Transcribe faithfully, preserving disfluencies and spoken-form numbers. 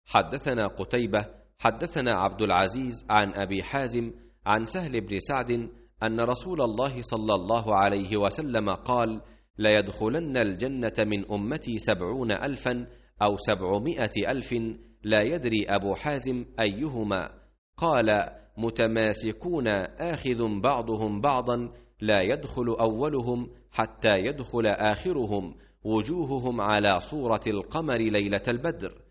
حدثنا قتيبة حدثنا عبد العزيز عن أبي حازم عن سهل بن سعد أن رسول الله صلى الله عليه وسلم قال: ليدخلن الجنة من أمتي سبعون ألفا أو سبعمائة ألف لا يدري أبو حازم أيهما. قال: متماسكون آخذ بعضهم بعضا لا يدخل أولهم حتى يدخل آخرهم، وجوههم على صورة القمر ليلة البدر.